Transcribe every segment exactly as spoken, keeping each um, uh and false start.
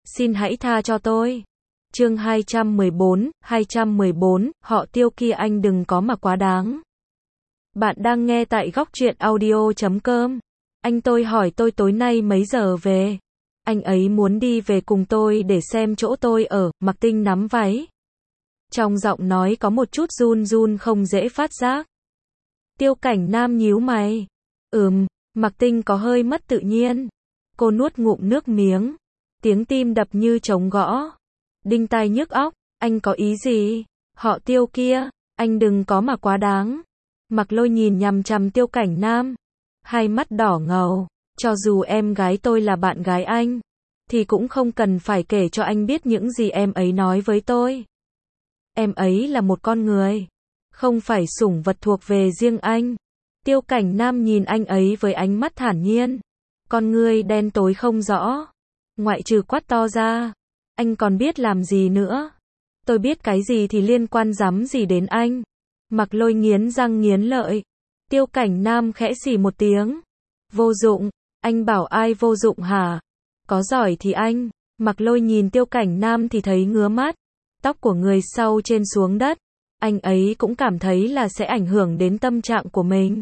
Xin hãy tha cho tôi. Chương hai trăm mười bốn, hai trăm mười bốn, họ Tiêu kia anh đừng có mà quá đáng. Bạn đang nghe tại góc truyện audio chấm com. Anh tôi hỏi tôi tối nay mấy giờ về. Anh ấy muốn đi về cùng tôi để xem chỗ tôi ở, Mạc Tinh nắm váy. Trong giọng nói có một chút run run không dễ phát giác. Tiêu Cảnh Nam nhíu mày. Ừm, Mạc Tinh có hơi mất tự nhiên. Cô nuốt ngụm nước miếng. Tiếng tim đập như trống gõ. Đinh tai nhức óc, anh có ý gì? Họ Tiêu kia, anh đừng có mà quá đáng. Mạc Lôi nhìn nhằm chằm Tiêu Cảnh Nam. Hai mắt đỏ ngầu, cho dù em gái tôi là bạn gái anh, thì cũng không cần phải kể cho anh biết những gì em ấy nói với tôi. Em ấy là một con người, không phải sủng vật thuộc về riêng anh. Tiêu Cảnh Nam nhìn anh ấy với ánh mắt thản nhiên. Con ngươi đen tối không rõ. Ngoại trừ quát to ra, anh còn biết làm gì nữa? Tôi biết cái gì thì liên quan dám gì đến anh? Mạc Lôi nghiến răng nghiến lợi. Tiêu Cảnh Nam khẽ xì một tiếng. Vô dụng, anh bảo ai vô dụng hả? Có giỏi thì anh. Mạc Lôi nhìn Tiêu Cảnh Nam thì thấy ngứa mắt. Tóc của người sau trên xuống đất. Anh ấy cũng cảm thấy là sẽ ảnh hưởng đến tâm trạng của mình.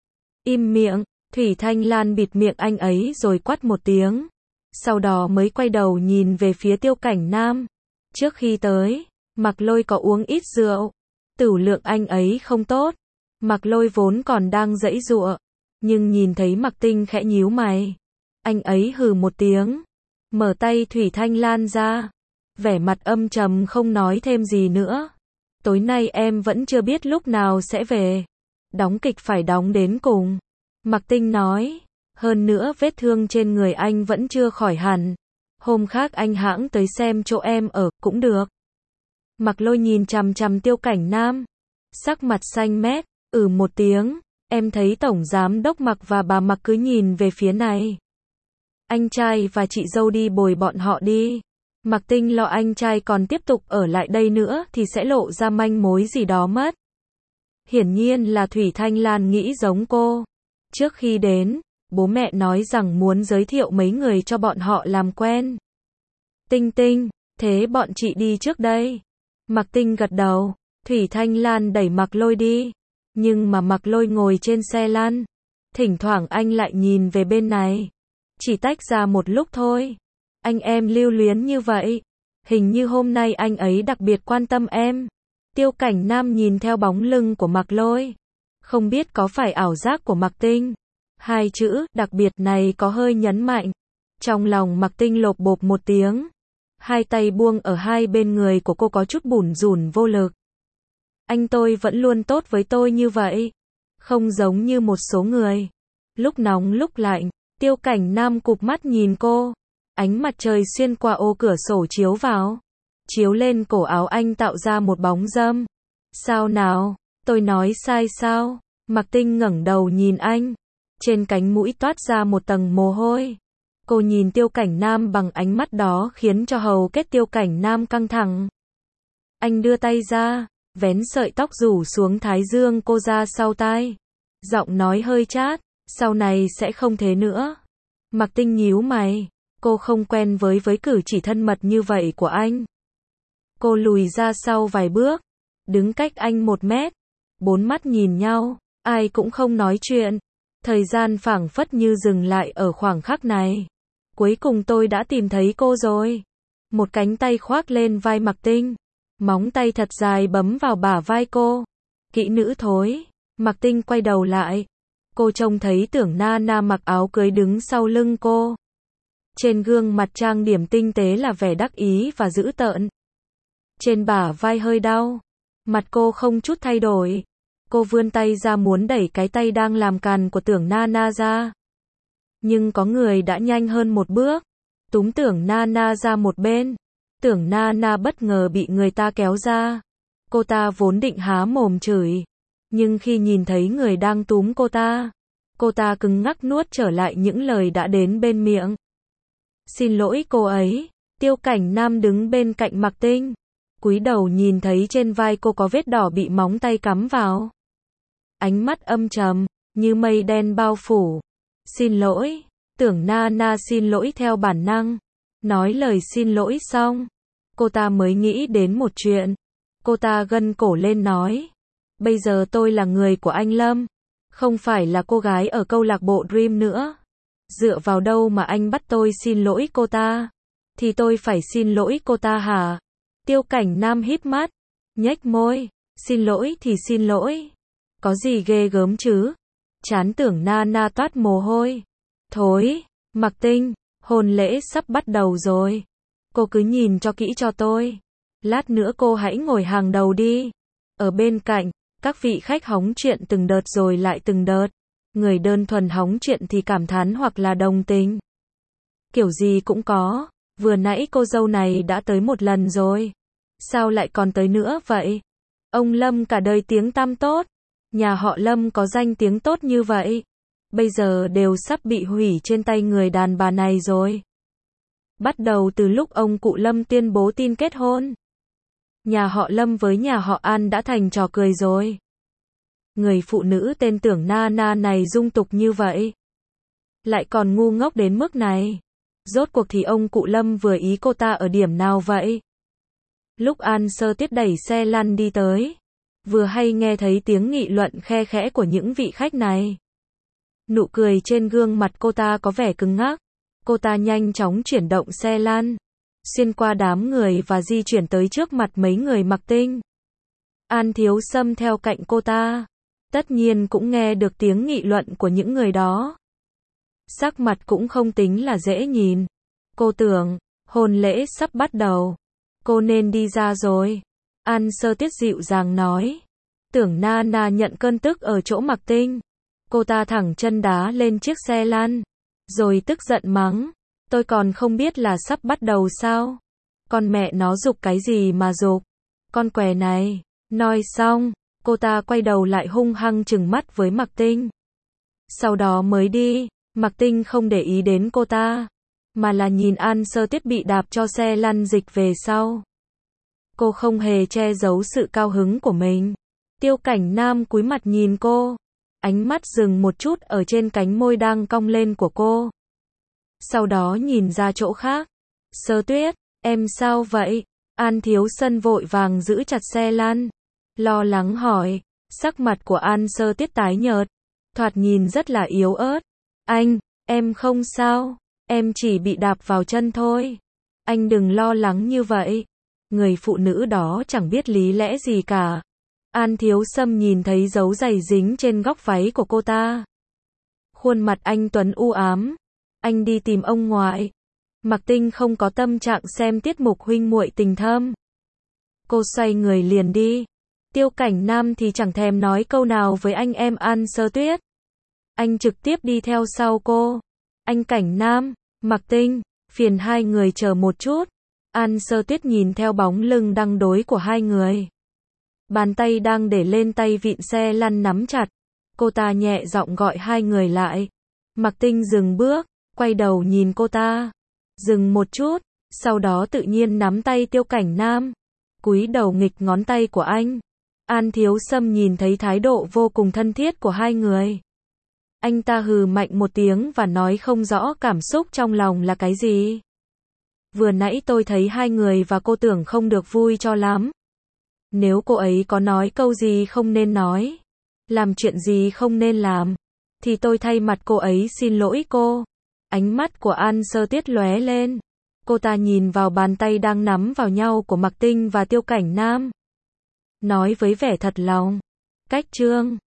Im miệng, Thủy Thanh Lan bịt miệng anh ấy rồi quát một tiếng. Sau đó mới quay đầu nhìn về phía Tiêu Cảnh Nam. Trước khi tới, Mạc Lôi có uống ít rượu. Tửu lượng anh ấy không tốt. Mạc Lôi vốn còn đang giãy giụa, nhưng nhìn thấy Mạc Tinh khẽ nhíu mày. Anh ấy hừ một tiếng. Mở tay Thủy Thanh Lan ra. Vẻ mặt âm trầm không nói thêm gì nữa. Tối nay em vẫn chưa biết lúc nào sẽ về. Đóng kịch phải đóng đến cùng. Mạc Tinh nói. Hơn nữa vết thương trên người anh vẫn chưa khỏi hẳn. Hôm khác anh hãng tới xem chỗ em ở, cũng được. Mạc Lôi nhìn chằm chằm Tiêu Cảnh Nam. Sắc mặt xanh mét, ừ một tiếng. Em thấy Tổng Giám Đốc Mạc và bà Mạc cứ nhìn về phía này. Anh trai và chị dâu đi bồi bọn họ đi. Mạc Tinh lo anh trai còn tiếp tục ở lại đây nữa thì sẽ lộ ra manh mối gì đó mất. Hiển nhiên là Thủy Thanh Lan nghĩ giống cô. Trước khi đến, bố mẹ nói rằng muốn giới thiệu mấy người cho bọn họ làm quen. Tinh Tinh, thế bọn chị đi trước đây. Mạc Tinh gật đầu. Thủy Thanh Lan đẩy Mạc Lôi đi. Nhưng mà Mạc Lôi ngồi trên xe lăn. Thỉnh thoảng anh lại nhìn về bên này. Chỉ tách ra một lúc thôi. Anh em lưu luyến như vậy. Hình như hôm nay anh ấy đặc biệt quan tâm em. Tiêu Cảnh Nam nhìn theo bóng lưng của Mạc Lôi. Không biết có phải ảo giác của Mạc Tinh. Hai chữ đặc biệt này có hơi nhấn mạnh. Trong lòng Mạc Tinh lộp bộp một tiếng. Hai tay buông ở hai bên người của cô có chút bủn rủn vô lực. Anh tôi vẫn luôn tốt với tôi như vậy. Không giống như một số người. Lúc nóng lúc lạnh, Tiêu Cảnh Nam cụp mắt nhìn cô. Ánh mặt trời xuyên qua ô cửa sổ chiếu vào. Chiếu lên cổ áo anh tạo ra một bóng râm. Sao nào? Tôi nói sai sao? Mạc Tinh ngẩng đầu nhìn anh. Trên cánh mũi toát ra một tầng mồ hôi. Cô nhìn Tiêu Cảnh Nam bằng ánh mắt đó khiến cho hầu kết Tiêu Cảnh Nam căng thẳng. Anh đưa tay ra, vén sợi tóc rủ xuống thái dương cô ra sau tai. Giọng nói hơi chát, sau này sẽ không thế nữa. Mạc Tinh nhíu mày, cô không quen với với cử chỉ thân mật như vậy của anh. Cô lùi ra sau vài bước, đứng cách anh một mét. Bốn mắt nhìn nhau, ai cũng không nói chuyện. Thời gian phảng phất như dừng lại ở khoảng khắc này. Cuối cùng tôi đã tìm thấy cô rồi. Một cánh tay khoác lên vai Mạc Tinh. Móng tay thật dài bấm vào bả vai cô. Kỹ nữ thối. Mạc Tinh quay đầu lại. Cô trông thấy Tưởng Na Na mặc áo cưới đứng sau lưng cô. Trên gương mặt trang điểm tinh tế là vẻ đắc ý và dữ tợn. Trên bả vai hơi đau. Mặt cô không chút thay đổi. Cô vươn tay ra muốn đẩy cái tay đang làm càn của Tưởng Na Na ra. Nhưng có người đã nhanh hơn một bước. Túm Tưởng Na Na ra một bên. Tưởng Na Na bất ngờ bị người ta kéo ra. Cô ta vốn định há mồm chửi. Nhưng khi nhìn thấy người đang túm cô ta, cô ta cứng ngắc nuốt trở lại những lời đã đến bên miệng. Xin lỗi cô ấy. Tiêu Cảnh Nam đứng bên cạnh Mạc Tinh. Cúi đầu nhìn thấy trên vai cô có vết đỏ bị móng tay cắm vào. Ánh mắt âm trầm, như mây đen bao phủ. Xin lỗi. Tưởng Na Na xin lỗi theo bản năng. Nói lời xin lỗi xong, cô ta mới nghĩ đến một chuyện. Cô ta gân cổ lên nói, bây giờ tôi là người của anh Lâm, không phải là cô gái ở câu lạc bộ Dream nữa. Dựa vào đâu mà anh bắt tôi xin lỗi cô ta? Thì tôi phải xin lỗi cô ta hả? Tiêu Cảnh Nam híp mắt, nhếch môi, xin lỗi thì xin lỗi. Có gì ghê gớm chứ? Chán Tưởng Na Na toát mồ hôi. Thối, Mạc Tinh, hôn lễ sắp bắt đầu rồi. Cô cứ nhìn cho kỹ cho tôi. Lát nữa cô hãy ngồi hàng đầu đi. Ở bên cạnh, các vị khách hóng chuyện từng đợt rồi lại từng đợt. Người đơn thuần hóng chuyện thì cảm thán hoặc là đồng tình. Kiểu gì cũng có. Vừa nãy cô dâu này đã tới một lần rồi. Sao lại còn tới nữa vậy? Ông Lâm cả đời tiếng tăm tốt. Nhà họ Lâm có danh tiếng tốt như vậy. Bây giờ đều sắp bị hủy trên tay người đàn bà này rồi. Bắt đầu từ lúc ông cụ Lâm tuyên bố tin kết hôn. Nhà họ Lâm với nhà họ An đã thành trò cười rồi. Người phụ nữ tên Tưởng Na Na này dung tục như vậy. Lại còn ngu ngốc đến mức này. Rốt cuộc thì ông cụ Lâm vừa ý cô ta ở điểm nào vậy? Lúc An Sơ Tuyết đẩy xe lăn đi tới, vừa hay nghe thấy tiếng nghị luận khe khẽ của những vị khách này. Nụ cười trên gương mặt cô ta có vẻ cứng ngắc. Cô ta nhanh chóng chuyển động xe lăn, xuyên qua đám người và di chuyển tới trước mặt mấy người Mạc Tinh. An Thiếu Sâm theo cạnh cô ta, tất nhiên cũng nghe được tiếng nghị luận của những người đó. Sắc mặt cũng không tính là dễ nhìn. Cô tưởng, hôn lễ sắp bắt đầu, cô nên đi ra rồi. An Sơ Tuyết dịu dàng nói. Tưởng Na Na nhận cơn tức ở chỗ Mạc Tinh. Cô ta thẳng chân đá lên chiếc xe lăn, rồi tức giận mắng. Tôi còn không biết là sắp bắt đầu sao? Con mẹ nó giục cái gì mà giục? Con què này. Nói xong, cô ta quay đầu lại hung hăng trừng mắt với Mạc Tinh. Sau đó mới đi. Mạc Tinh không để ý đến cô ta, mà là nhìn An Sơ Tuyết bị đạp cho xe lăn dịch về sau. Cô không hề che giấu sự cao hứng của mình. Tiêu Cảnh Nam cúi mặt nhìn cô, ánh mắt dừng một chút ở trên cánh môi đang cong lên của cô. Sau đó nhìn ra chỗ khác. Sơ Tuyết, em sao vậy? An Thiếu Sân vội vàng giữ chặt xe lăn, lo lắng hỏi. Sắc mặt của An Sơ Tuyết tái nhợt, thoạt nhìn rất là yếu ớt. Anh, em không sao, em chỉ bị đạp vào chân thôi. Anh đừng lo lắng như vậy. Người phụ nữ đó chẳng biết lý lẽ gì cả. An Thiếu Sâm nhìn thấy dấu giày dính trên góc váy của cô ta. Khuôn mặt anh tuấn u ám. Anh đi tìm ông ngoại. Mạc Tinh không có tâm trạng xem tiết mục huynh muội tình thâm. Cô xoay người liền đi. Tiêu Cảnh Nam thì chẳng thèm nói câu nào với anh em An Sơ Tuyết. Anh trực tiếp đi theo sau cô. Anh Cảnh Nam, Mạc Tinh, phiền hai người chờ một chút. An Sơ Tuyết nhìn theo bóng lưng đăng đối của hai người. Bàn tay đang để lên tay vịn xe lăn nắm chặt. Cô ta nhẹ giọng gọi hai người lại. Mạc Tinh dừng bước, quay đầu nhìn cô ta. Dừng một chút, sau đó tự nhiên nắm tay Tiêu Cảnh Nam. Cúi đầu nghịch ngón tay của anh. An Thiếu Sâm nhìn thấy thái độ vô cùng thân thiết của hai người. Anh ta hừ mạnh một tiếng và nói không rõ cảm xúc trong lòng là cái gì. Vừa nãy tôi thấy hai người và cô Tưởng không được vui cho lắm. Nếu cô ấy có nói câu gì không nên nói, làm chuyện gì không nên làm, thì tôi thay mặt cô ấy xin lỗi cô. Ánh mắt của An Sơ Tuyết lóe lên. Cô ta nhìn vào bàn tay đang nắm vào nhau của Mạc Tinh và Tiêu Cảnh Nam. Nói với vẻ thật lòng. Cách chương